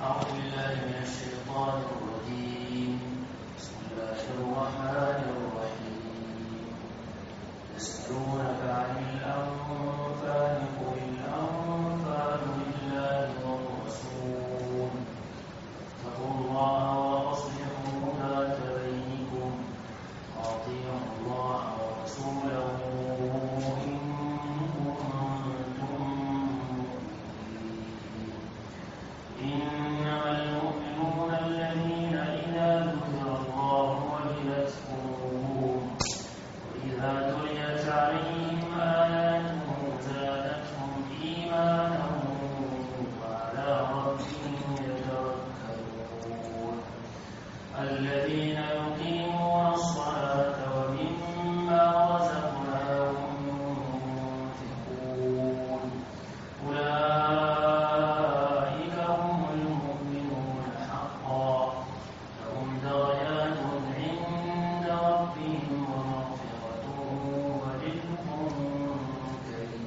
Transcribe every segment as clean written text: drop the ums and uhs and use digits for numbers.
أعوذ بالله من الشيطان الرجيم. بسم الله الرحمن الرحيم. يسألونك عن الأنفال قل الأنفال لله والرسول فاتقوا الله وأصلحوا ذات بينكم وأطيعوا الله ورسوله إن كنتم مؤمنين. إنما المؤمنون الذين إذا ذكر الله وجلت قلوبهم وإذا تليت عليهم آياته زادتهم إيمانا وعلى ربهم يتوكلون. الذين يقيمون الصلاة ومما رزقناهم ينفقون أولئك هم المؤمنون حقا لهم درجات عند ربهم ومغفرة ورزق كريم.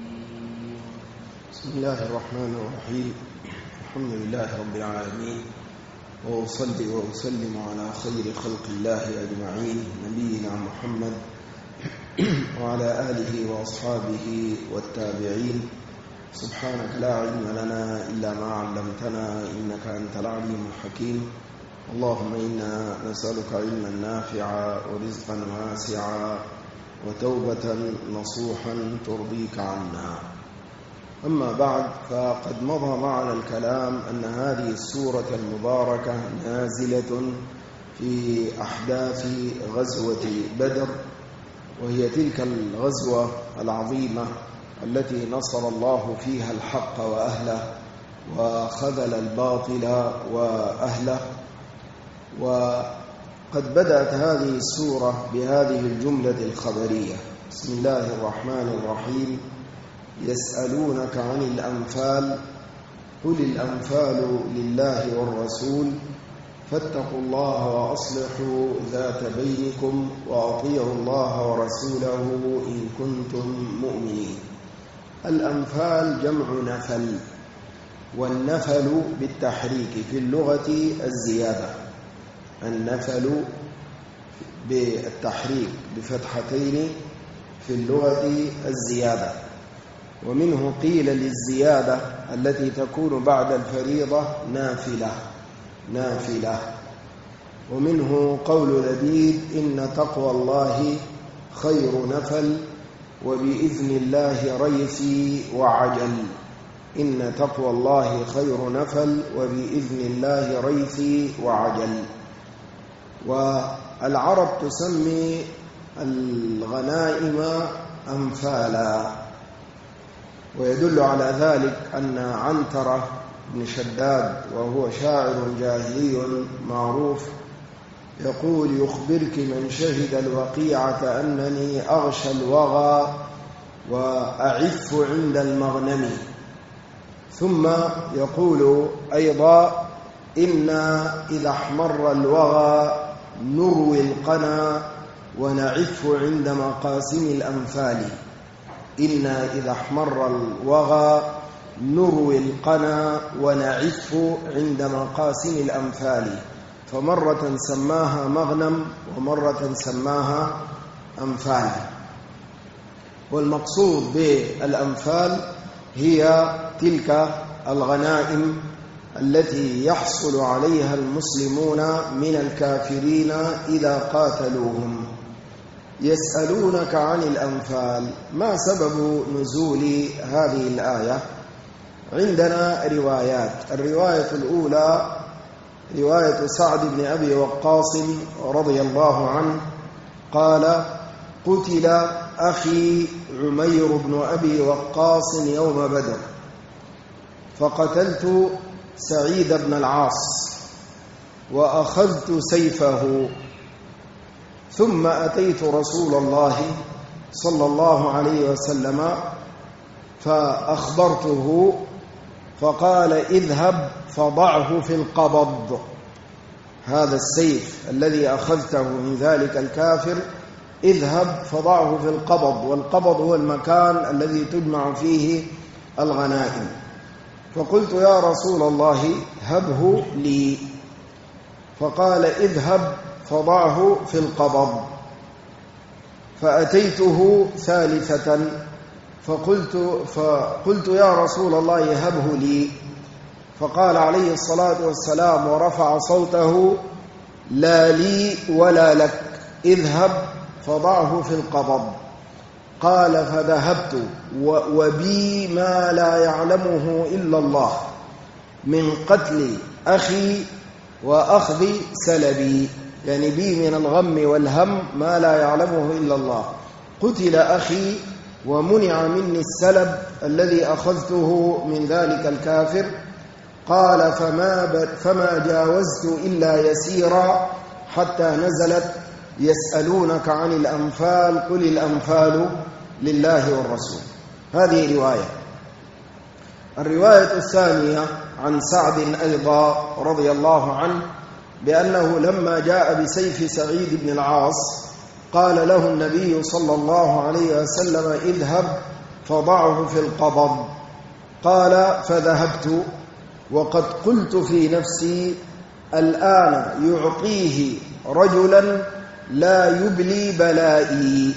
بسم الله الرحمن الرحيم. الحمد لله رب العالمين، وأصلي وأسلم على خير خلق الله أجمعين نبينا محمد وعلى آله وأصحابه والتابعين. سبحانك لا علم لنا إلا ما علمتنا إنك أنت العليم الحكيم. اللهم إنا نسألك علما نافعا ورزقا واسعا وتوبة نصوحا ترضيك عنا. أما بعد، فقد مضى معنا الكلام أن هذه السورة المباركة نازلة في أحداث غزوة بدر، وهي تلك الغزوة العظيمة التي نصر الله فيها الحق وأهله وخذل الباطل وأهله. وقد بدأت هذه السورة بهذه الجملة الخبرية: بسم الله الرحمن الرحيم. يسألونك عن الأنفال قل الأنفال لله والرسول فاتقوا الله وأصلحوا ذات بينكم وأطيعوا الله ورسوله إن كنتم مؤمنين. الأنفال جمع نفل، والنفل بالتحريك في اللغة الزيادة. النفل بالتحريك بفتحتين في اللغة الزيادة، ومنه قيل للزيادة التي تكون بعد الفريضة نافلة. ومنه قول لبيد: إن تقوى الله خير نفل وبإذن الله ريثي وعجل. إن تقوى الله خير نفل وبإذن الله ريثي وعجل. والعرب تسمي الغنائم أنفالا، ويدل على ذلك أن عنترة بن شداد وهو شاعر جاهلي معروف يقول: يخبرك من شهد الوقيعة أنني أغشى الوغى وأعف عند المغنم. ثم يقول أيضا: إنا إذا احمر الوغى نروي القنا ونعف عند مقاسم الأنفال. إنا إذا احمر الوغى نروي القنا ونعف عند مقاسم الأنفال. فمرة سماها مغنم ومرة سماها أنفال. والمقصود بالأنفال هي تلك الغنائم التي يحصل عليها المسلمون من الكافرين إذا قاتلوهم. يسألونك عن الأنفال، ما سبب نزول هذه الآية؟ عندنا روايات. الرواية الأولى رواية سعد بن أبي وقاص رضي الله عنه قال: قتل أخي عمير بن أبي وقاص يوم بدر، فقتلت سعيد بن العاص وأخذت سيفه، ثم أتيت رسول الله صلى الله عليه وسلم فأخبرته، فقال: اذهب فضعه في القبض. هذا السيف الذي أخذته من ذلك الكافر اذهب فضعه في القبض، والقبض هو المكان الذي تجمع فيه الغنائم. فقلت يا رسول الله هبه لي، فقال اذهب فضعه في القبض. فأتيته ثالثة فقلت يا رسول الله هبه لي، فقال عليه الصلاة والسلام ورفع صوته لا لي ولا لك، اذهب فضعه في القبض. قال فذهبت وبي ما لا يعلمه إلا الله من قتل أخي وأخذ سلبي، يعني بي من الغم والهم ما لا يعلمه إلا الله. قتل أخي ومنع مني السلب الذي أخذته من ذلك الكافر. قال فما جاوزت إلا يسيرا حتى نزلت يسألونك عن الأنفال قل الأنفال لله والرسول. هذه رواية. الرواية الثانية عن سعد أيضا رضي الله عنه بأنه لما جاء بسيف سعيد بن العاص قال له النبي صلى الله عليه وسلم اذهب فضعه في القبض. قال فذهبت وقد قلت في نفسي الآن يعطيه رجلا لا يبلي بلائي.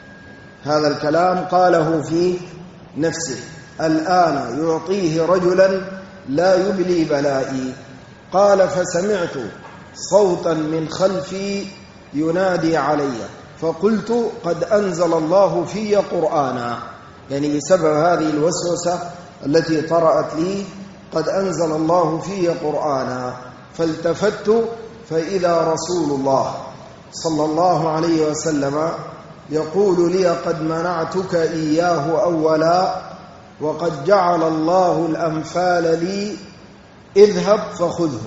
هذا الكلام قاله في نفسه، الآن يعطيه رجلا لا يبلي بلائي. قال فسمعت صوتا من خلفي ينادي علي فقلت قد أنزل الله في قرآنا، يعني بسبب هذه الوسوسة التي طرأت لي قد أنزل الله في قرآنا. فالتفت فإذا رسول الله صلى الله عليه وسلم يقول لي قد منعتك إياه أولا وقد جعل الله الأنفال لي اذهب فخذه.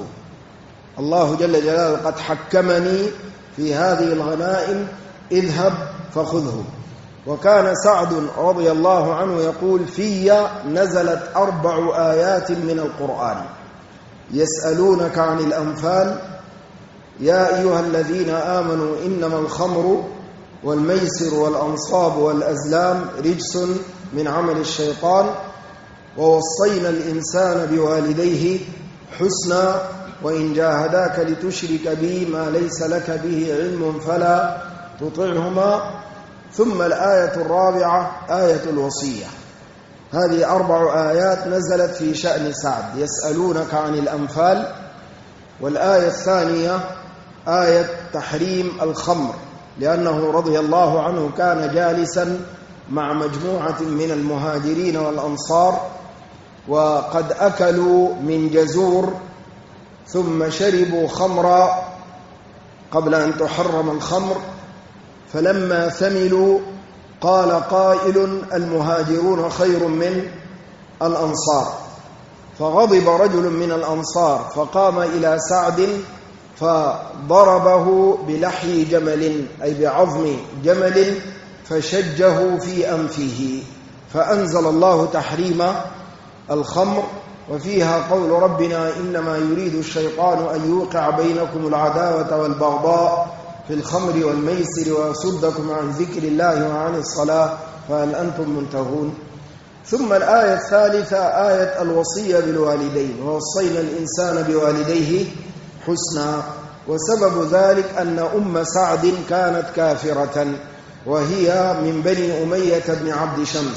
الله جل جلاله قد حكمني في هذه الغنائم اذهب فخذه. وكان سعد رضي الله عنه يقول في نزلت 4 آيات من القرآن يسألونك عن الأنفال يا أيها الذين آمنوا إنما الخمر والميسر والأنصاب والأزلام رجس من عمل الشيطان ووصينا الإنسان بوالديه حسنا وإن جاهداك لتشرك بي ما ليس لك به علم فلا تطعهما. ثم الآية الرابعة آية الوصية. هذه 4 آيات نزلت في شأن سعد يسألونك عن الأنفال. والآية الثانية آية تحريم الخمر لأنه رضي الله عنه كان جالسا مع مجموعة من المهاجرين والأنصار وقد أكلوا من جزور ثم شربوا خمرا قبل أن تحرم الخمر، فلما ثملوا قال قائل المهاجرون خير من الأنصار، فغضب رجل من الأنصار فقام إلى سعد فضربه بلحي جمل أي بعظم جمل فشجه في أنفه، فأنزل الله تحريم الخمر وفيها قول ربنا إنما يريد الشيطان أن يوقع بينكم العداوة والبغضاء في الخمر والميسر ويصدكم عن ذكر الله وعن الصلاة فهل أنتم منتهون. ثم الآية الثالثة آية الوصية بالوالدين ووصينا الإنسان بوالديه حسنا. وسبب ذلك أن أم سعد كانت كافرة وهي من بني أمية بن عبد شمس،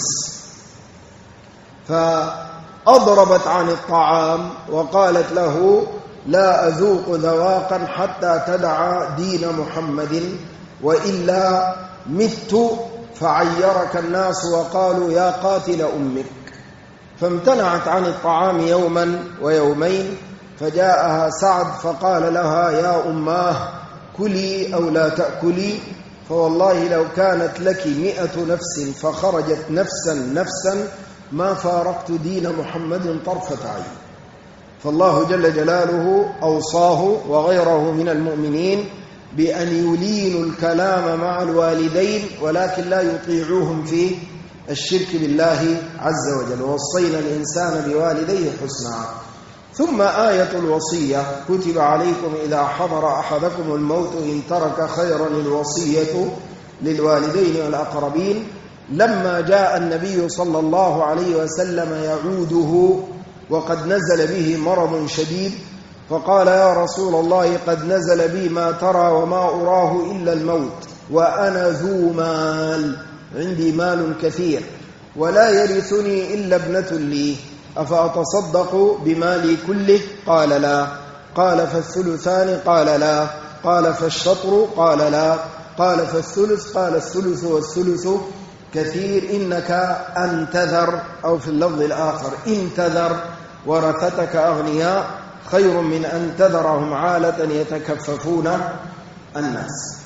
فأضربت عن الطعام وقالت له لا أذوق ذواقا حتى تدع دين محمد وإلا مت فعيرك الناس وقالوا يا قاتل أمك. فامتنعت عن الطعام يوما ويومين، فجاءها سعد فقال لها يا أماه كلي أو لا تأكلي، فوالله لو كانت لك 100 نفس فخرجت نفسا ما فارقت دين محمد طرفة عين. فالله جل جلاله أوصاه وغيره من المؤمنين بأن يلينوا الكلام مع الوالدين ولكن لا يطيعوهم في الشرك بالله عز وجل. ووصينا الإنسان بوالديه حسنا. ثم آية الوصية كتب عليكم إذا حضر أحدكم الموت إن ترك خيرا الوصية للوالدين والأقربين. لما جاء النبي صلى الله عليه وسلم يعوده وقد نزل به مرض شديد، فقال يا رسول الله قد نزل بي ما ترى وما أراه إلا الموت، وأنا ذو مال، عندي مال كثير، ولا يرثني إلا ابنة لي، أفأتصدق بمالي كله؟ قال لا. قال فالثلثان؟ قال لا. قال فالشطر؟ قال لا. قال فالثلث؟ قال الثلث والثلث كثير، إنك أن تذر، أو في اللفظ الآخر إن تذر ورثتك أغنياء خير من أن تذرهم عالة يتكففون الناس.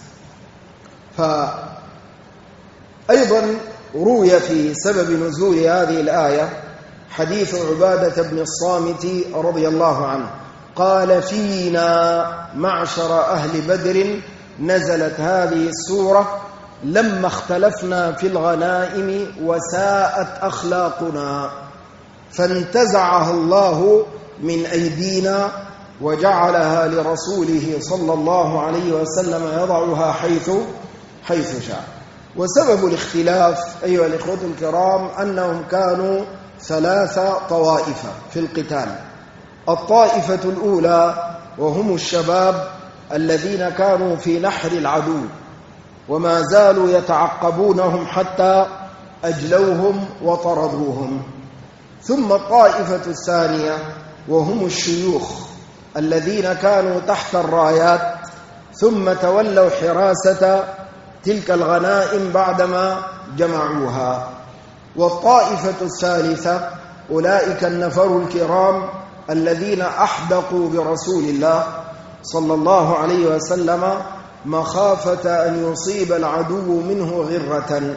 فأيضا روي في سبب نزول هذه الآية حديث عبادة بن الصامت رضي الله عنه قال فينا معشر أهل بدر نزلت هذه السورة لما اختلفنا في الغنائم وساءت أخلاقنا، فانتزعها الله من أيدينا وجعلها لرسوله صلى الله عليه وسلم يضعها حيث شاء. وسبب الاختلاف أيها الإخوة الكرام أنهم كانوا 3 طوائف في القتال. الطائفة الأولى وهم الشباب الذين كانوا في نحر العدو وما زالوا يتعقبونهم حتى أجلوهم وطردوهم. ثم الطائفة الثانية وهم الشيوخ الذين كانوا تحت الرايات ثم تولوا حراسة تلك الغنائم بعدما جمعوها. والطائفة الثالثة أولئك النفر الكرام الذين أحدقوا برسول الله صلى الله عليه وسلم مخافة أن يصيب العدو منه غرة.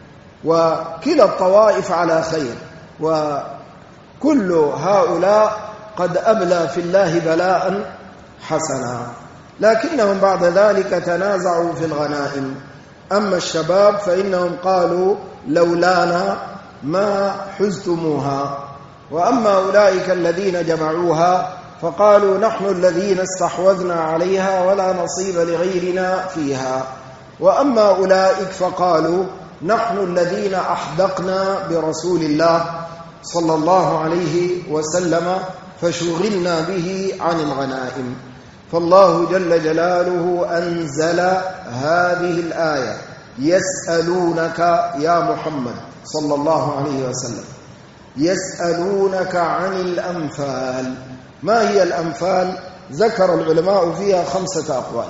وكلا الطوائف على خير، وكل هؤلاء قد أبلى في الله بلاء حسنا، لكنهم بعد ذلك تنازعوا في الغنائم. أما الشباب فإنهم قالوا لولانا ما حزتموها، وأما أولئك الذين جمعوها فقالوا نحن الذين استحوذنا عليها ولا نصيب لغيرنا فيها. وأما أولئك فقالوا نحن الذين أحدقنا برسول الله صلى الله عليه وسلم فشغلنا به عن الغنائم. فالله جل جلاله أنزل هذه الآية يسألونك يا محمد صلى الله عليه وسلم، يسألونك عن الأنفال. ما هي الأنفال؟ ذكر العلماء فيها 5 أقوال.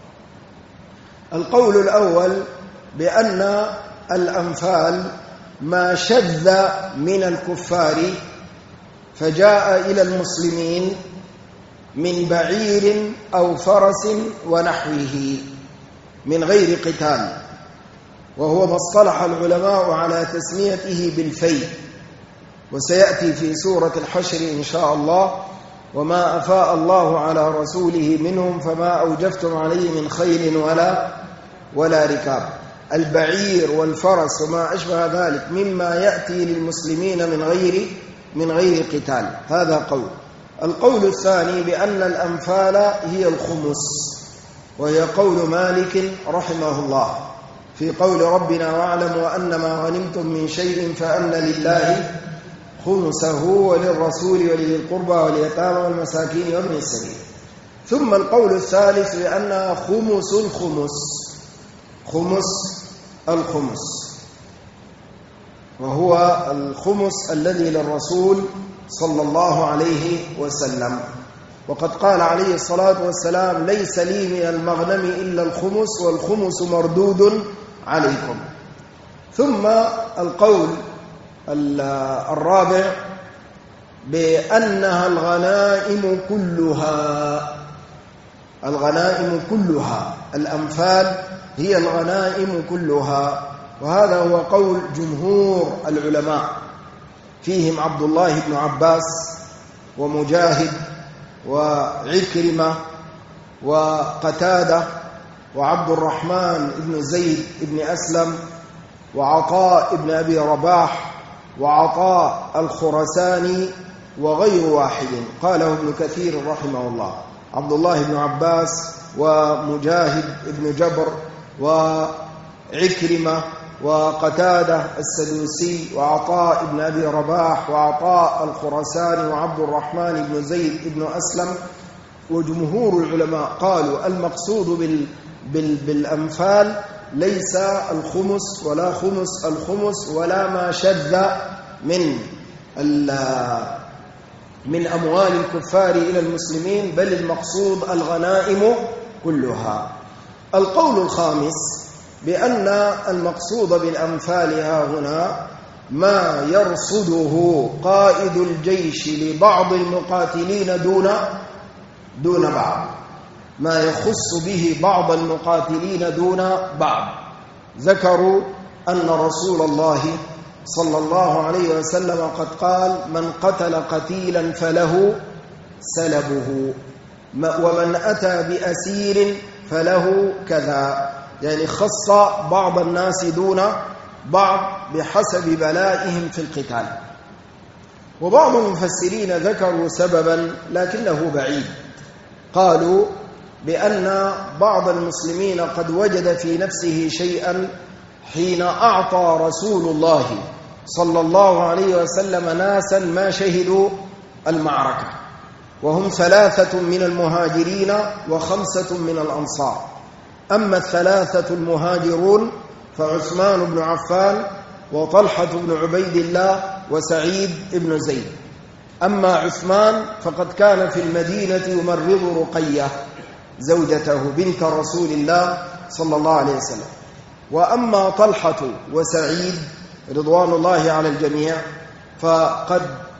القول الأول بأن الأنفال ما شذ من الكفار فجاء إلى المسلمين من بعير أو فرس ونحوه من غير قتال، وهو ما اصطلح العلماء على تسميته بالفيء، وسيأتي في سورة الحشر إن شاء الله وما أفاء الله على رسوله منهم فما أوجفتم عليه من خيل ولا ركاب. البعير والفرس وما أشبه ذلك مما يأتي للمسلمين من غير قتال. هذا قول. القول الثاني بأن الأنفال هي الخمس، وهي قول مالك رحمه الله في قول ربنا واعلموا أن ما غنمتم من شيء فأن لله خمسه وللرسول ولذي القربى واليتامى والمساكين وابن السبيل. ثم القول الثالث بأنها خمس الخمس، وهو الخمس الذي للرسول صلى الله عليه وسلم. وقد قال عليه الصلاة والسلام ليس لي من المغنم إلا الخمس والخمس مردود عليكم. ثم القول الرابع بأنها الغنائم كلها، الأنفال هي الغنائم كلها، وهذا هو قول جمهور العلماء فيهم عبد الله بن عباس ومجاهد وعكرمة وقتادة وعبد الرحمن بن زيد بن أسلم وعطاء بن أبي رباح وعطاء الخرساني وغير واحد. قاله ابن كثير رحمه الله عبد الله بن عباس ومجاهد بن جبر وعكرمة وقتادة السدوسي وعطاء بن أبي رباح وعطاء الخراساني وعبد الرحمن بن زيد بن أسلم وجمهور العلماء قالوا المقصود بالأنفال ليس الخمس ولا خمس الخمس ولا ما شذ من أموال الكفار إلى المسلمين، بل المقصود الغنائم كلها. القول الخامس بأن المقصود بالأنفال ها هنا ما يرصده قائد الجيش لبعض المقاتلين دون بعض، ما يخص به بعض المقاتلين دون بعض. ذكروا أن رسول الله صلى الله عليه وسلم قد قال: من قتل قتيلا فله سلبه، ومن أتى بأسير فله كذا، يعني خص بعض الناس دون بعض بحسب بلائهم في القتال. وبعض المفسرين ذكروا سببا لكنه بعيد، قالوا بأن بعض المسلمين قد وجد في نفسه شيئا حين أعطى رسول الله صلى الله عليه وسلم ناسا ما شهدوا المعركة، وهم 3 من المهاجرين و5 من الأنصار. أما 3 المهاجرون فعثمان بن عفان وطلحة بن عبيد الله وسعيد بن زيد. أما عثمان فقد كان في المدينة يمرض رقية زوجته بنت رسول الله صلى الله عليه وسلم. وأما طلحة وسعيد رضوان الله على الجميع فقد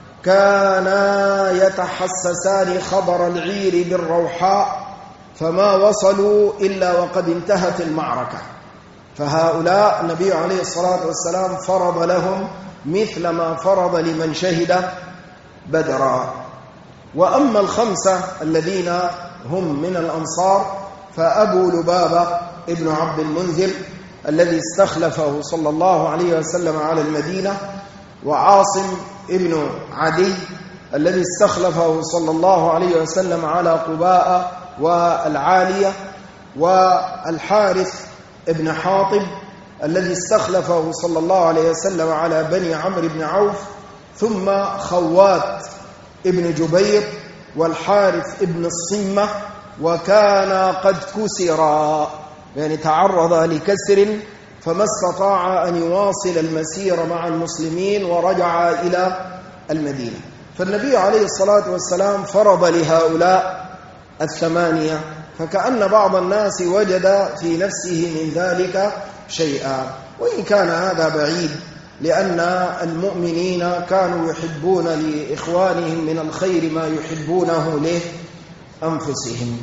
كانا يتحسسان خبر العير بالروحاء، فما وصلوا إلا وقد انتهت المعركة، فهؤلاء النبي عليه الصلاة والسلام فرض لهم مثل ما فرض لمن شهد بدرا. وأما 5 الذين هم من الأنصار فأبو لبابة ابن عبد المنذر الذي استخلفه صلى الله عليه وسلم على المدينة، وعاصم ابن عدي الذي استخلفه صلى الله عليه وسلم على قباء والعالية، والحارث ابن حاطب الذي استخلفه صلى الله عليه وسلم على بني عمرو بن عوف، ثم خوات ابن جبير والحارث ابن الصمة، وكان قد كسرا، يعني تعرض لكسر فما استطاع أن يواصل المسير مع المسلمين ورجع إلى المدينة. فالنبي عليه الصلاة والسلام فرض لهؤلاء 8، فكأن بعض الناس وجد في نفسه من ذلك شيئا، وإن كان هذا بعيد، لأن المؤمنين كانوا يحبون لإخوانهم من الخير ما يحبونه لأنفسهم.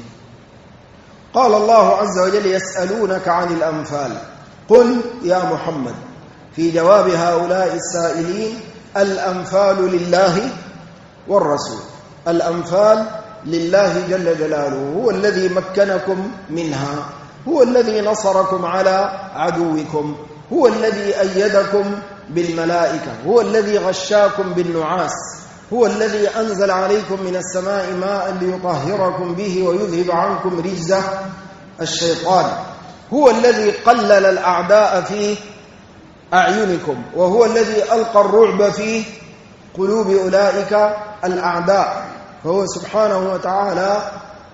قال الله عز وجل: يسألونك عن الأنفال قل يا محمد في جواب هؤلاء السائلين: الأنفال لله والرسول. الأنفال لله جل جلاله، هو الذي مكنكم منها، هو الذي نصركم على عدوكم، هو الذي أيدكم بالملائكة، هو الذي غشاكم بالنعاس، هو الذي أنزل عليكم من السماء ماء ليطهركم به ويذهب عنكم رجز الشيطان، هو الذي قلل الأعداء في أعينكم، وهو الذي ألقى الرعب في قلوب أولئك الأعداء، فهو سبحانه وتعالى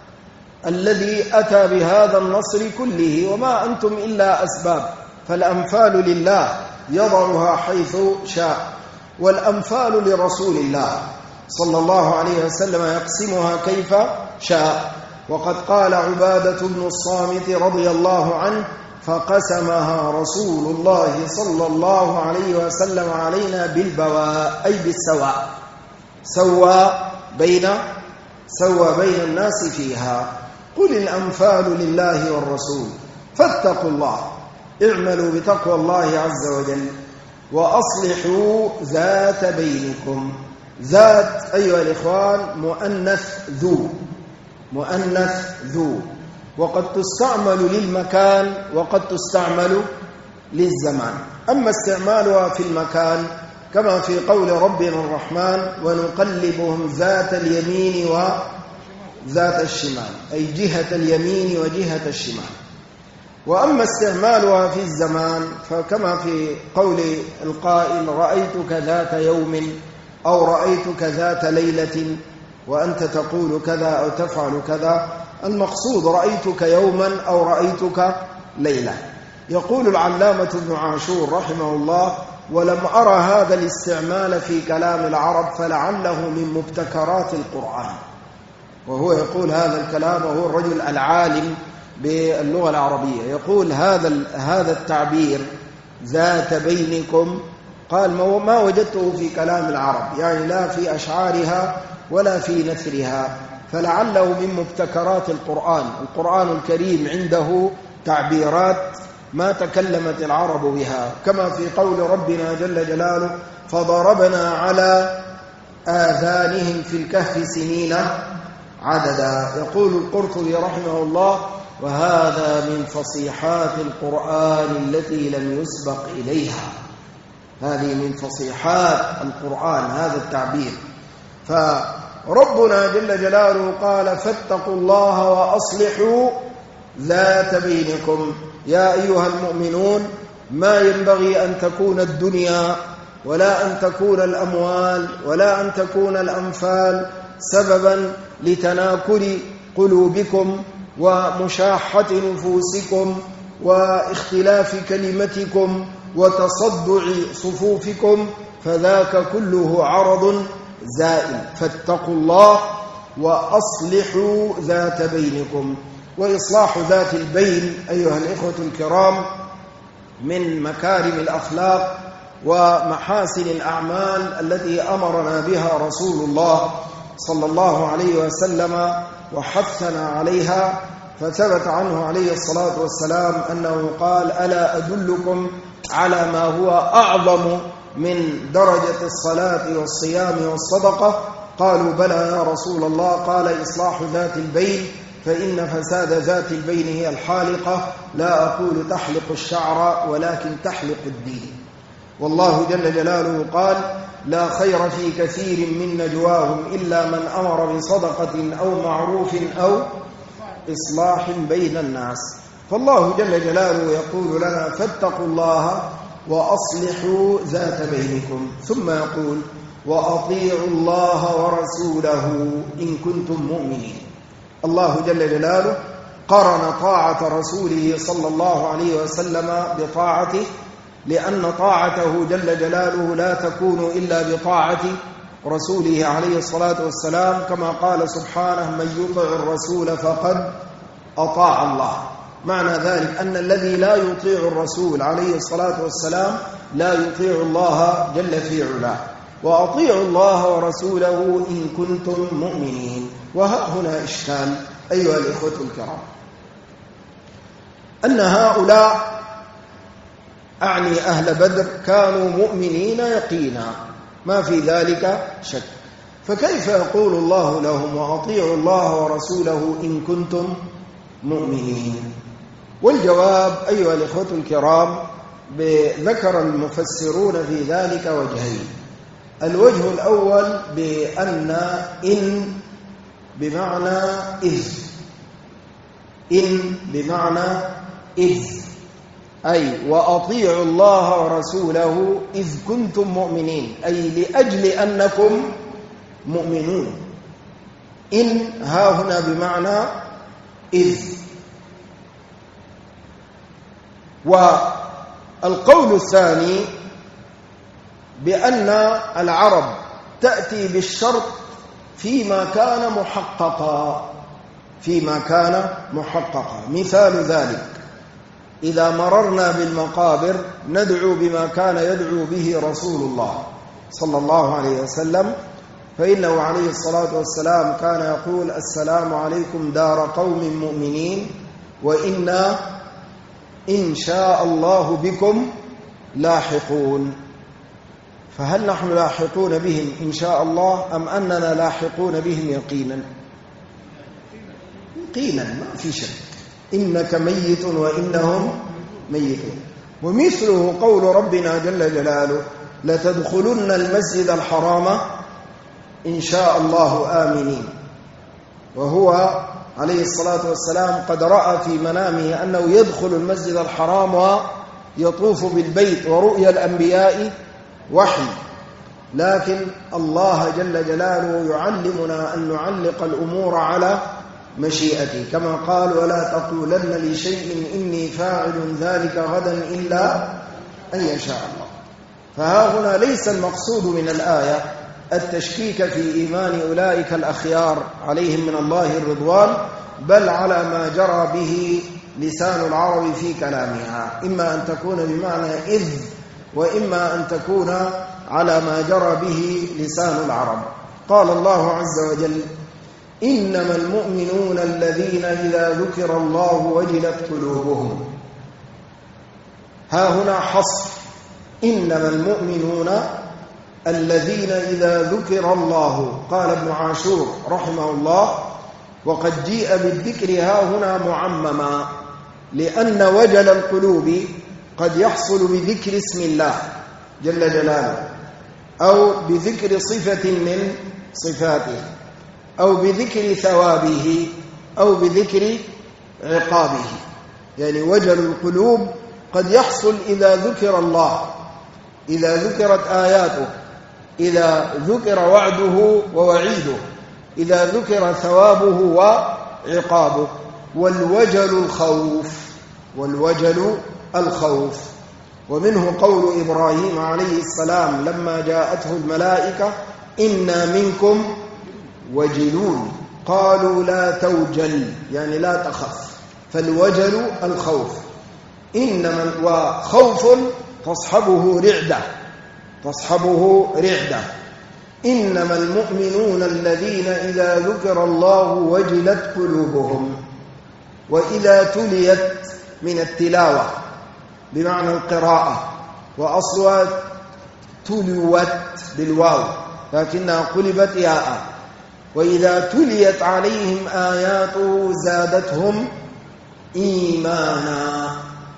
الذي أتى بهذا النصر كله، وما أنتم إلا أسباب. فالأنفال لله يضعها حيث شاء، والأنفال لرسول الله صلى الله عليه وسلم يقسمها كيف شاء. وقد قال عبادة بن الصامت رضي الله عنه: فقسمها رسول الله صلى الله عليه وسلم علينا بالبواء، أي بالسواء، سوى بين الناس فيها. قل الأنفال لله والرسول فاتقوا الله، اعملوا بتقوى الله عز وجل، وأصلحوا ذات بينكم. ذات أيها الإخوان مؤنث ذو، وقد تستعمل للمكان وقد تستعمل للزمان. أما استعمالها في المكان كما في قول ربنا الرحمن: ونقلبهم ذات اليمين وذات الشمال، أي جهة اليمين وجهة الشمال. وأما استعمالها في الزمان فكما في قول القائل رأيتك ذات يوم أو رأيتك ذات ليلة وأنت تقول كذا أو تفعل كذا، المقصود رأيتك يوما أو رأيتك ليلة. يقول العلامة ابن عاشور رحمه الله: ولم أرى هذا الاستعمال في كلام العرب فلعله من مبتكرات القرآن. وهو يقول هذا الكلام وهو الرجل العالم باللغة العربية، يقول هذا التعبير ذات بينكم، قال ما وجدته في كلام العرب، يعني لا في أشعارها ولا في نثرها، فلعله من مبتكرات القرآن. القرآن الكريم عنده تعبيرات ما تكلمت العرب بها، كما في قول ربنا جل جلاله: فضربنا على آذانهم في الكهف سنين عددا. يقول القرطبي رحمه الله: وهذا من فصيحات القرآن التي لم يسبق إليها. هذه من فصيحات القرآن هذا التعبير. فربنا جل جلاله قال: فاتقوا الله وأصلحوا ذات بينكم. يا أيها المؤمنون، ما ينبغي أن تكون الدنيا ولا أن تكون الأموال ولا أن تكون الأنفال سببا لتناكر قلوبكم ومشاحة نفوسكم واختلاف كلمتكم وتصدع صفوفكم، فذاك كله عرض زائل. فاتقوا الله وأصلحوا ذات بينكم. وإصلاح ذات البين أيها الإخوة الكرام من مكارم الأخلاق ومحاسن الأعمال التي أمرنا بها رسول الله صلى الله عليه وسلم وحثنا عليها. فثبت عنه عليه الصلاة والسلام أنه قال: ألا أدلكم على ما هو أعظم من درجة الصلاة والصيام والصدقة؟ قالوا: بلى يا رسول الله. قال: إصلاح ذات البين، فإن فساد ذات البين هي الحالقة، لا أقول تحلق الشعر ولكن تحلق الدين. والله جل جلاله قال: لا خير في كثير من نجواهم إلا من أمر بصدقة أو معروف أو إصلاح بين الناس. فالله جل جلاله يقول لنا: فاتقوا الله وأصلحوا ذات بينكم. ثم يقول: وأطيعوا الله ورسوله إن كنتم مؤمنين. الله جل جلاله قرن طاعة رسوله صلى الله عليه وسلم بطاعته، لأن طاعته جل جلاله لا تكون إلا بطاعة رسوله عليه الصلاة والسلام، كما قال سبحانه: من يطع الرسول فقد أطاع الله. معنى ذلك أن الذي لا يطيع الرسول عليه الصلاة والسلام لا يطيع الله جل في علاه. وأطيعوا الله ورسوله إن كنتم مؤمنين. وها هنا إشكال أيها الإخوة الكرام، أن هؤلاء أعني أهل بدر كانوا مؤمنين يقينا، ما في ذلك شك، فكيف يقول الله لهم: وأطيعوا الله ورسوله إن كنتم مؤمنين؟ والجواب أيها الإخوة الكرام، ذكر المفسرون في ذلك وجهين. الوجه الأول بأن إن بمعنى إذ، إن بمعنى إذ، أي وأطيعوا الله ورسوله إذ كنتم مؤمنين، أي لأجل أنكم مؤمنون. إن ها هنا بمعنى إذ. والقول الثاني بأن العرب تأتي بالشرط فيما كان محققا، فيما كان محققا. مثال ذلك: إذا مررنا بالمقابر ندعو بما كان يدعو به رسول الله صلى الله عليه وسلم، فإنه عليه الصلاة والسلام كان يقول: السلام عليكم دار قوم مؤمنين وإنا إن شاء الله بكم لاحقون. فهل نحن لاحقون بهم إن شاء الله أم أننا لاحقون بهم يقينا؟ يقينا، ما في شك. إنك ميت وإنهم ميتون. ومثله قول ربنا جل جلاله: لتدخلن المسجد الحرام إن شاء الله آمنين. وهو عليه الصلاة والسلام قد رأى في منامه أنه يدخل المسجد الحرام ويطوف بالبيت، ورؤيا الأنبياء وحي، لكن الله جل جلاله يعلمنا أن نعلق الأمور على مشيئته، كما قال: ولا تقولن لشيء إني فاعل ذلك غدا إلا أن يشاء الله. فها هنا ليس المقصود من الآية التشكيك في إيمان أولئك الأخيار عليهم من الله الرضوان، بل على ما جرى به لسان العرب في كلامها، إما أن تكون بمعنى إذ، وإما أن تكون على ما جرى به لسان العرب. قال الله عز وجل: إنما المؤمنون الذين إذا ذكر الله وجلت قلوبهم. ها هنا حصر، إنما المؤمنون الذين إذا ذكر الله. قال ابن عاشور رحمه الله: وقد جيء بالذكر ها هنا معمما، لأن وجل القلوب قد يحصل بذكر اسم الله جل جلاله، أو بذكر صفة من صفاته، أو بذكر ثوابه، أو بذكر عقابه. يعني وجل القلوب قد يحصل إذا ذكر الله، إذا ذكرت آياته، إذا ذكر وعده ووعيده، إذا ذكر ثوابه وعقابه. والوجل الخوف، والوجل الخوف. ومنه قول إبراهيم عليه السلام لما جاءته الملائكة: إنا منكم وجلون، قالوا لا توجل، يعني لا تخف. فالوجل الخوف. إنما وخوف تصحبه رعدة، تصحبه رعدة. إنما المؤمنون الذين إذا ذكر الله وجلت قلوبهم. وإذا تليت من التلاوة بمعنى القراءة، وأصلها تلوت بالواو لكنها قلبت ياء. وإذا تليت عليهم آياته زادتهم إيمانا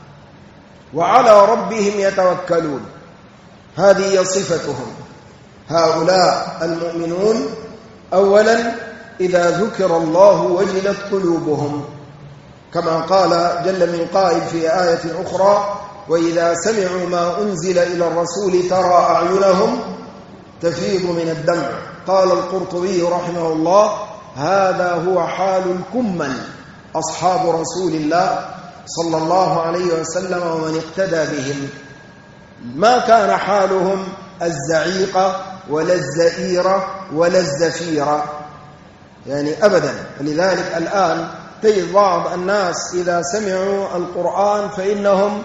وعلى ربهم يتوكلون. هذه صفتهم هؤلاء المؤمنون. أولا إذا ذكر الله وجلت قلوبهم، كما قال جل من قائل في آية أخرى: وإذا سمعوا ما أنزل إلى الرسول ترى أعينهم تفيض من الدمع. قال القرطبي رحمه الله: هذا هو حال الكمل أصحاب رسول الله صلى الله عليه وسلم ومن اقتدى بهم. ما كان حالهم الزعيقة ولا الزئيرة ولا الزفيرة، يعني أبدا. لذلك الآن تجد بعض الناس إذا سمعوا القرآن فإنهم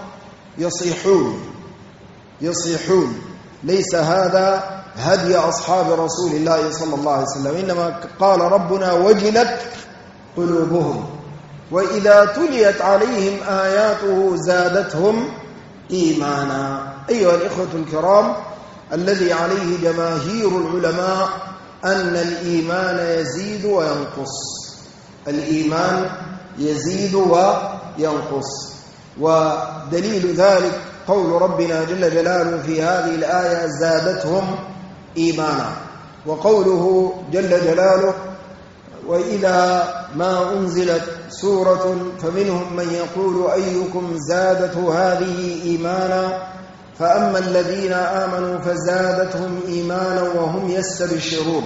يصيحون. ليس هذا هدي أصحاب رسول الله صلى الله عليه وسلم، إنما قال ربنا: وجلت قلوبهم. وإذا تليت عليهم آياته زادتهم إيمانا. أيها الإخوة الكرام، الذي عليه جماهير العلماء أن الإيمان يزيد وينقص، الإيمان يزيد وينقص. ودليل ذلك قول ربنا جل جلاله في هذه الآية: زادتهم إيمانا. وقوله جل جلاله: وإذا ما أنزلت سورة فمنهم من يقول أيكم زادته هذه إيمانا فأما الذين آمنوا فزادتهم إيمانا وهم يستبشرون.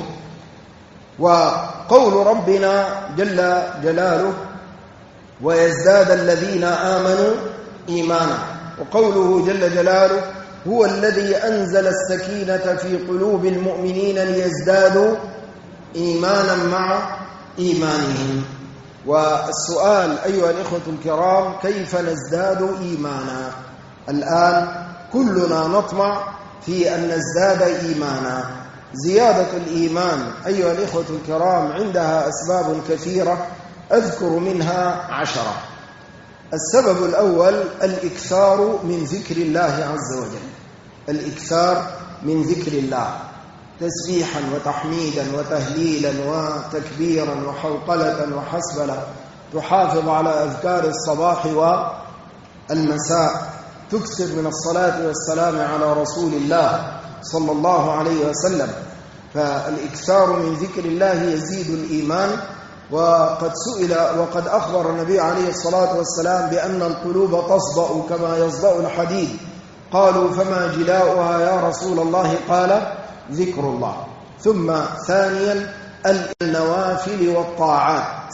وقول ربنا جل جلاله: ويزداد الذين آمنوا إيمانا. وقوله جل جلاله: هو الذي أنزل السكينة في قلوب المؤمنين ليزدادوا إيمانا مع إيمانهم. والسؤال أيها الإخوة الكرام: كيف نزداد إيمانا؟ الآن كلنا نطمع في أن نزداد إيمانا. زيادة الإيمان أيها الإخوة الكرام عندها أسباب كثيرة، أذكر منها 10. السبب الأول: الإكثار من ذكر الله عز وجل، الإكثار من ذكر الله، تسبيحا وتحميدا وتهليلا وتكبيرا وحوقلة وحسبلة. تحافظ على أذكار الصباح والمساء، تكثر من الصلاة والسلام على رسول الله صلى الله عليه وسلم. فالإكثار من ذكر الله يزيد الإيمان. وقد أخبر النبي عليه الصلاة والسلام بأن القلوب تصدأ كما يصدأ الحديد. قالوا فما جلاؤها يا رسول الله؟ قال ذكر الله. ثم ثانيا النوافل والطاعات.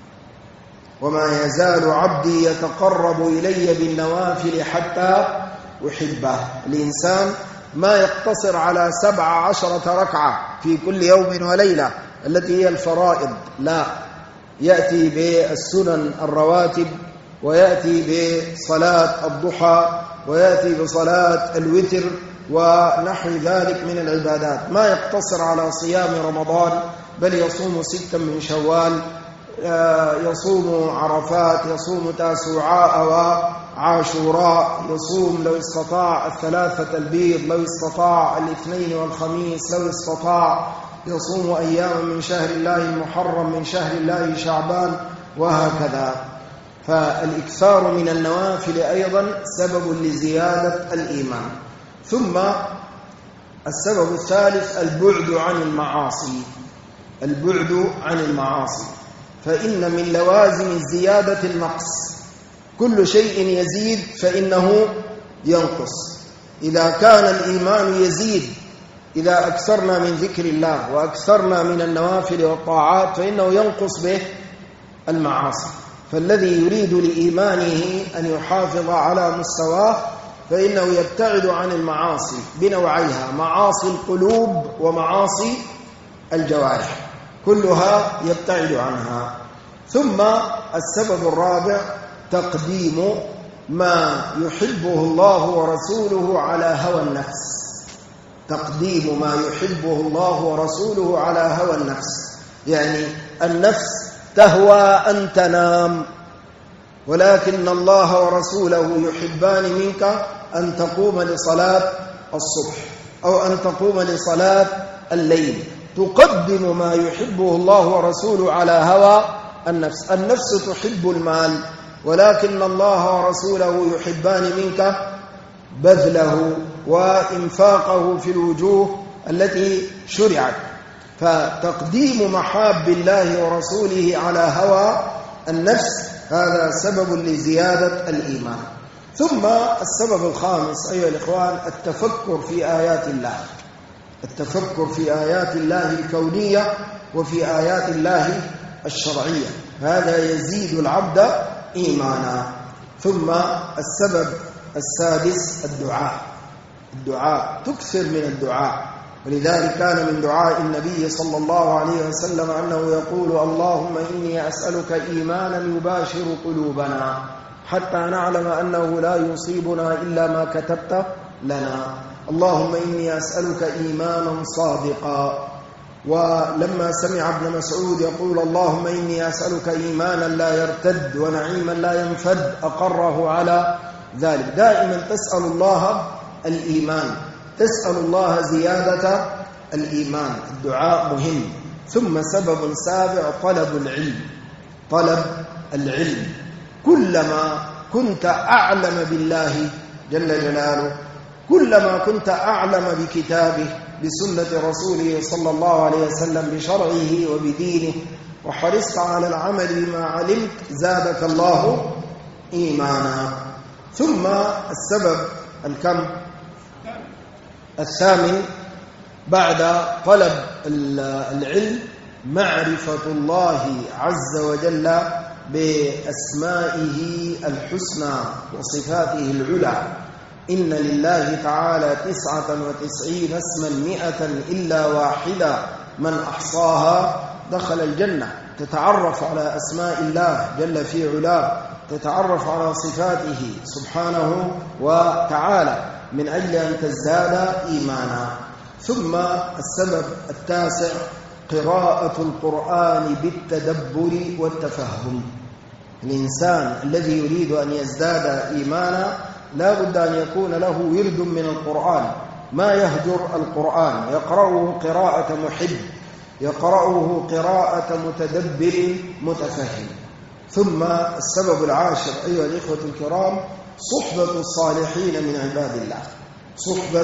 وما يزال عبدي يتقرب إلي بالنوافل حتى أحبه. الإنسان ما يقتصر على 17 ركعة في كل يوم وليلة التي هي الفرائض، لا، يأتي بالسنن الرواتب، ويأتي بصلاة الضحى، ويأتي بصلاة الوتر ونحو ذلك من العبادات. ما يقتصر على صيام رمضان، بل يصوم 6 من شوال، يصوم عرفات، يصوم تاسوعاء وعاشوراء، يصوم لو استطاع 3 البيض، لو استطاع الاثنين والخميس، لو استطاع يصوم أيام من شهر الله المحرم، من شهر الله شعبان، وهكذا. فالإكثار من النوافل أيضا سبب لزيادة الإيمان. ثم السبب الثالث البعد عن المعاصي. البعد عن المعاصي، فإن من لوازم الزيادة النقص. كل شيء يزيد فإنه ينقص. إذا كان الإيمان يزيد إذا أكثرنا من ذكر الله وأكثرنا من النوافل والطاعات، فإنه ينقص به المعاصي. فالذي يريد لإيمانه أن يحافظ على مستواه فإنه يبتعد عن المعاصي بنوعيها: معاصي القلوب ومعاصي الجوارح، كلها يبتعد عنها. ثم السبب الرابع تقديم ما يحبه الله ورسوله على هوى النفس. تقديم ما يحبه الله ورسوله على هوى النفس، يعني النفس تهوى أن تنام، ولكن الله ورسوله يحبان منك أن تقوم لصلاة الصبح أو أن تقوم لصلاة الليل. تقدم ما يحبه الله ورسوله على هوى النفس. النفس تحب المال، ولكن الله ورسوله يحبان منك بذله وإنفاقه في الوجوه التي شرعت. فتقديم محاب الله ورسوله على هوى النفس هذا سبب لزيادة الإيمان. ثم السبب الخامس أيها الإخوان التفكر في آيات الله. التفكر في آيات الله الكونية وفي آيات الله الشرعية، هذا يزيد العبد إيمانا. ثم السبب السادس الدعاء، تكثر من الدعاء. ولذلك كان من دعاء النبي صلى الله عليه وسلم أنه يقول: اللهم إني أسألك إيمانا يباشر قلوبنا حتى نعلم أنه لا يصيبنا إلا ما كتبت لنا. اللهم إني أسألك إيمانا صادقا. ولما سمع ابن مسعود يقول: اللهم إني أسألك إيمانا لا يرتد ونعيما لا ينفد، أقره على ذلك. دائما تسأل الله الإيمان، تسأل الله زيادة الإيمان. الدعاء مهم. ثم سبب سابع طلب العلم. كلما كنت أعلم بالله جل جلاله، كلما كنت أعلم بكتابه، بسنة رسوله صلى الله عليه وسلم، بشرعه وبدينه، وحرصت على العمل بما علمت، زادك الله إيمانا. ثم السبب الثامن بعد طلب العلم معرفة الله عز وجل بأسمائه الحسنى وصفاته العلى. إن لله تعالى 99 اسما 100 إلا واحدة من أحصاها دخل الجنة. تتعرف على أسماء الله جل في علاه، تتعرف على صفاته سبحانه وتعالى من أجل أن تزداد إيمانا. ثم السبب التاسع قراءة القرآن بالتدبر والتفهم. الإنسان الذي يريد أن يزداد إيمانا لا بد أن يكون له ورد من القرآن، ما يهجر القرآن، يقرأه قراءة محب، يقرأه قراءة متدبر متفهم. ثم السبب العاشر أيها الإخوة الكرام صحبة الصالحين من عباد الله. صحبة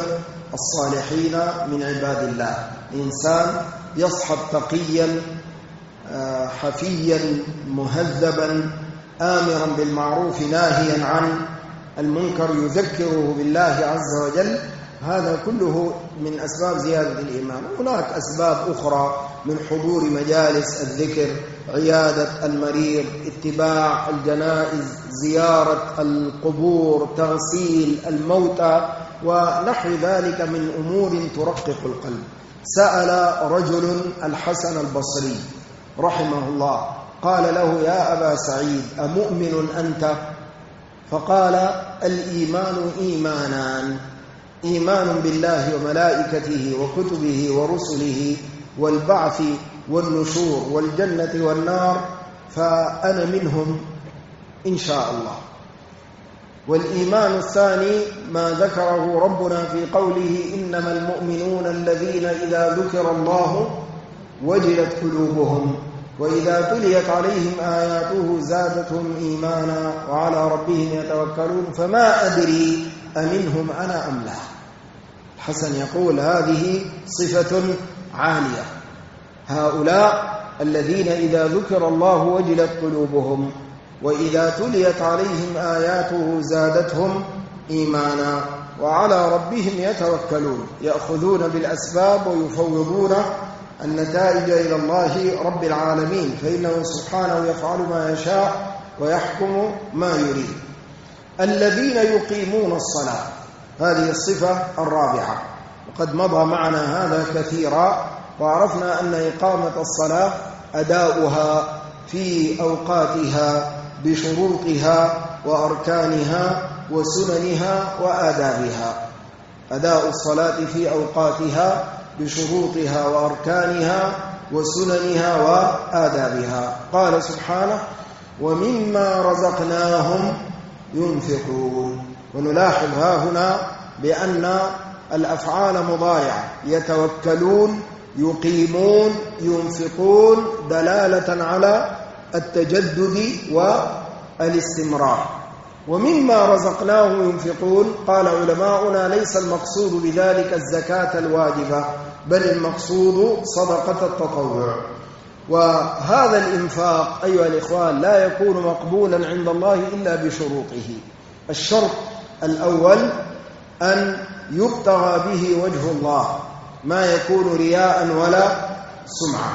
الصالحين من عباد الله. إنسان يصحب تقيا حفيا مهذبا آمرا بالمعروف ناهيا عن المنكر يذكره بالله عز وجل، هذا كله من أسباب زيادة الإيمان. هناك أسباب أخرى من حضور مجالس الذكر، عيادة المريض، اتباع الجنائز، زيارة القبور، تغسيل الموتى ونحو ذلك من أمور ترقق القلب. سأل رجل الحسن البصري رحمه الله قال له: يا أبا سعيد أمؤمن أنت؟ فقال: الإيمان إيمانان، إيمان بالله وملائكته وكتبه ورسله والبعث والنشور والجنة والنار، فأنا منهم إن شاء الله. والإيمان الثاني ما ذكره ربنا في قوله: إنما المؤمنون الذين إذا ذكر الله وجلت قلوبهم وإذا تليت عليهم آياته زادتهم إيمانا وعلى ربهم يتوكلون فما أدري أمنهم أنا أم لا. الحسن يقول: هذه صفة عالية، هؤلاء الذين إذا ذكر الله وجلت قلوبهم وإذا تليت عليهم آياته زادتهم إيمانا وعلى ربهم يتوكلون، يأخذون بالأسباب ويفوضون النتائج إلى الله رب العالمين، فإنه سبحانه يفعل ما يشاء ويحكم ما يريد. الذين يقيمون الصلاة، هذه الصفة الرابعة، وقد مضى معنا هذا كثيرا، وعرفنا أن إقامة الصلاة أداؤها في أوقاتها بشروطها وأركانها وسننها وآدابها. أداء الصلاة في أوقاتها بشروطها وأركانها وسننها وآدابها. قال سبحانه: ومما رزقناهم ينفقون. ونلاحظ ها هنا بأن الأفعال مضارعة: يتوكلون، يقيمون، ينفقون، دلالة على التجدد والاستمرار. ومما رزقناهم ينفقون، قال علماؤنا: ليس المقصود بذلك الزكاة الواجبة، بل المقصود صدقة التطوع. وهذا الإنفاق أيها الإخوان لا يكون مقبولا عند الله إلا بشروطه. الشرط الأول أن يبتغى به وجه الله، ما يكون رياء ولا سمعة،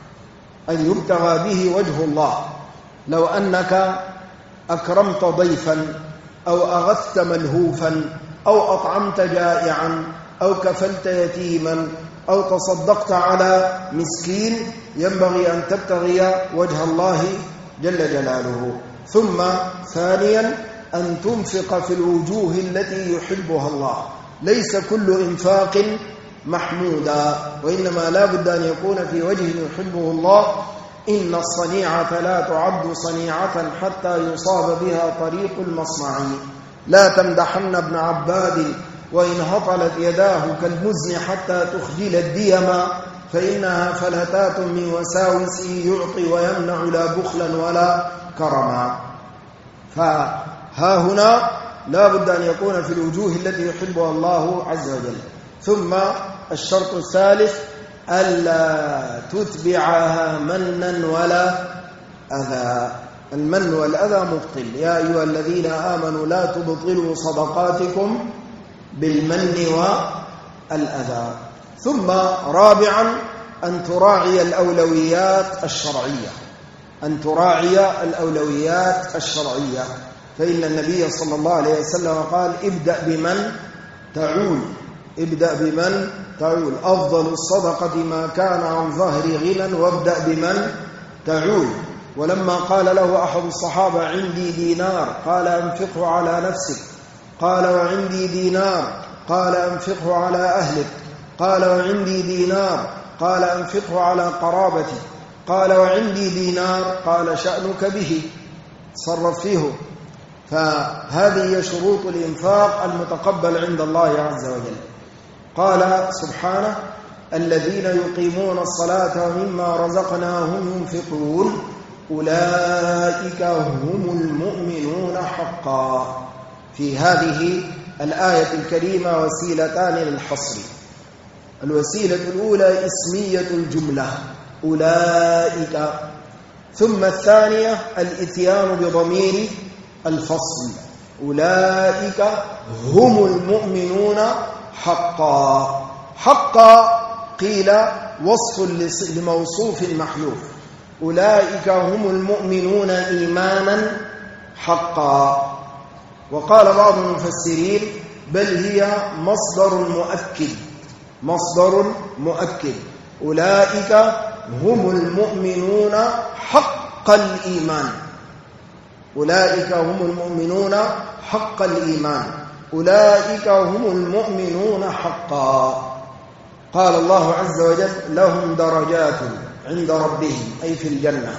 أن يبتغى به وجه الله. لو أنك أكرمت ضيفا أو أغثت ملهوفا أو أطعمت جائعا أو كفلت يتيما أو تصدقت على مسكين، ينبغي أن تبتغي وجه الله جل جلاله. ثم ثانيا أن تنفق في الوجوه التي يحبها الله. ليس كل إنفاق محمودا، وإنما لا بد أن يكون في وجه يحبه الله. إن الصنيعة لا تعد صنيعة حتى يصاب بها طريق المصنع. لا تمدحن ابن عباد وإن هطلت يداه كالمزن حتى تخجل الديم، فإنها فلتات من وساوسه يعطي ويمنع لا بخلا ولا كرما. فها هنا لا بد أن يكون في الوجوه التي يحبها الله عز وجل. ثم الشرط الثالث: ألا تتبعها منا ولا أذى. المن والأذى مبطل. يا أيها الذين آمنوا لا تبطلوا صدقاتكم بالمن والأذى. ثم رابعا أن تراعي الأولويات الشرعية، أن تراعي الأولويات الشرعية. فإن النبي صلى الله عليه وسلم قال: ابدأ بمن تعول، ابدأ بمن تعول. أفضل الصدقة ما كان عن ظهر غنى وابدأ بمن تعول. ولما قال له أحد الصحابة: عندي دينار، قال: أنفقه على نفسك. قال: وعندي دينار، قال: أنفقه على أهلك. قال: وعندي دينار، قال: أنفقه على قرابتي. قال: وعندي دينار، قال: شأنك به، صرف فيه. فهذه هي شروط الإنفاق المتقبل عند الله عز وجل. قال سبحانه: الذين يقيمون الصلاة ومما رزقناهم ينفقون أولئك هم المؤمنون حقا. في هذه الآية الكريمة وسيلتان للحصر. الوسيلة الأولى اسمية الجملة أولئك، ثم الثانية الإتيان بضمير الفصل، أولئك هم المؤمنون حقا. حقا قيل وصف لموصوف محذوف، أولئك هم المؤمنون إيمانا حقا. وقال بعض المفسرين بل هي مصدر مؤكد، أولئك هم المؤمنون حق الإيمان، أولئك هم المؤمنون حق الإيمان، أولئك هم المؤمنون حقا. قال الله عز وجل لهم درجات عند ربهم أي في الجنة،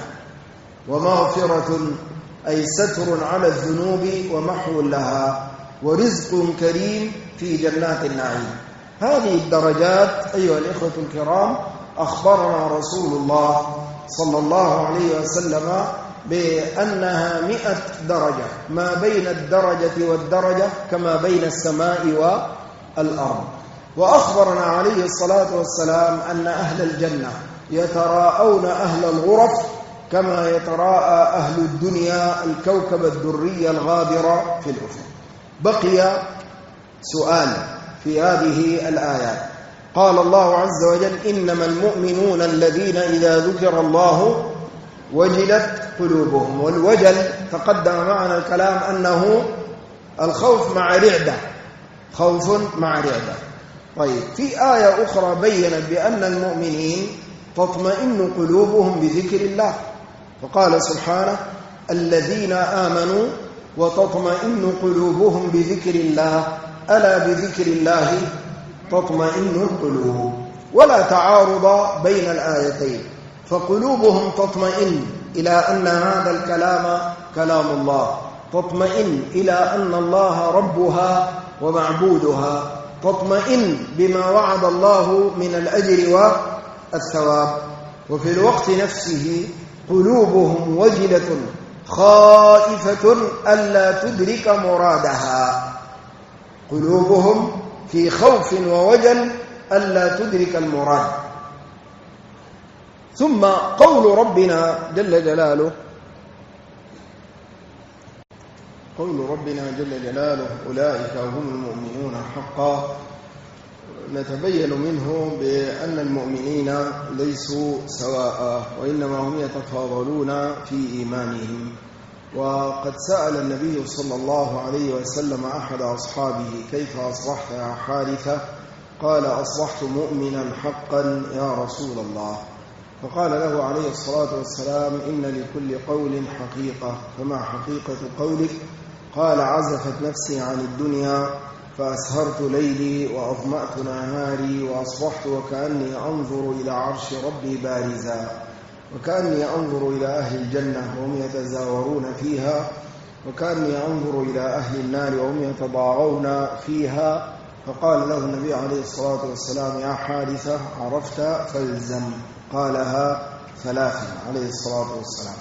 ومغفرة أي ستر على الذنوب ومحو لها، ورزق كريم في جنات النعيم. هذه الدرجات أيها الإخوة الكرام أخبرنا رسول الله صلى الله عليه وسلم بأنها 100 درجة، ما بين الدرجة والدرجة كما بين السماء والأرض. وأخبرنا عليه الصلاة والسلام أن أهل الجنة يتراءون أهل الغرف كما يتراءى أهل الدنيا الكوكب الدري الغابر في الأفق. بقي سؤال في هذه الآيات. قال الله عز وجل إنما المؤمنون الذين إذا ذكر الله وجلت قلوبهم. والوجل تقدم معنا الكلام أنه الخوف مع رعدة، خوف مع رعدة. طيب في آية أخرى بيّنت بأن المؤمنين تطمئن قلوبهم بذكر الله، فقال سبحانه الذين آمنوا وتطمئن قلوبهم بذكر الله ألا بذكر الله تطمئن القلوب. ولا تعارض بين الآيتين، فقلوبهم تطمئن إلى أن هذا الكلام كلام الله، تطمئن إلى أن الله ربها ومعبودها، تطمئن بما وعد الله من الأجر والثواب. وفي الوقت نفسه قلوبهم وجلة خائفة ألا تدرك مرادها، قلوبهم في خوف ووجل ألا تدرك المراد. ثم قول ربنا جل جلاله، أولئك هم المؤمنون حقا، نتبين منه بأن المؤمنين ليسوا سواء، وإنما هم يتفاضلون في إيمانهم. وقد سأل النبي صلى الله عليه وسلم أحد أصحابه كيف أصبحت يا حارثة؟ قال أصبحت مؤمنا حقا يا رسول الله. فقال له عليه الصلاة والسلام إن لكل قول حقيقة، فما حقيقة قولك؟ قال عزفت نفسي عن الدنيا فأسهرت ليلي وأظمأت نهاري وأصبحت وكأني أنظر إلى عرش ربي بارزا، وكأني أنظر إلى أهل الجنة وهم يتزاورون فيها، وكأني أنظر إلى أهل النار وهم يتضاغون فيها. فقال له النبي عليه الصلاة والسلام يا حارثة عرفت فالزم، قالها 3 عليه الصلاة والسلام.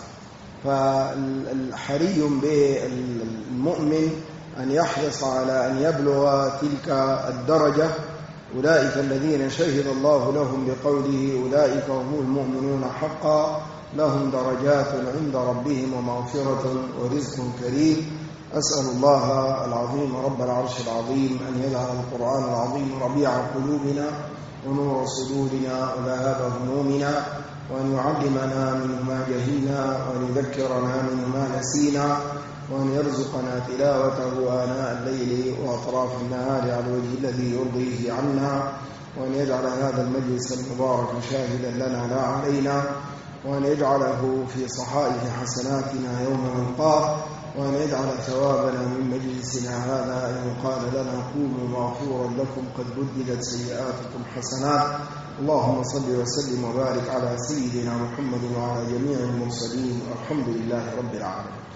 فالحري بالمؤمن أن يحرص على أن يبلغ تلك الدرجة، أولئك الذين شهد الله لهم بقوله أولئك هم المؤمنون حقا لهم درجات عند ربهم ومغفرة ورزق كريم. أسأل الله العظيم رب العرش العظيم أن يجعل القرآن العظيم ربيع قلوبنا ونور صدورنا وذهاب همومنا، وأن يعلمنا منه ما جهلنا، وأن يذكرنا منه ما نسينا، وأن يرزقنا تلاوته آناء الليل وأطراف النهار على الوجه الذي يرضيه عنا، وأن يجعل هذا المجلس المبارك شاهدا لنا لا علينا، وأن يجعله في صحائف حسناتنا يوم نلقاه، وأن يجعل ثوابنا من مجلسنا هذا أن يقال لنا قوموا مغفورا لكم قد بدلت سيئاتكم حسنات. اللهم صل وسلم وبارك على سيدنا محمد وعلى جميع المرسلين، والحمد لله رب العالمين.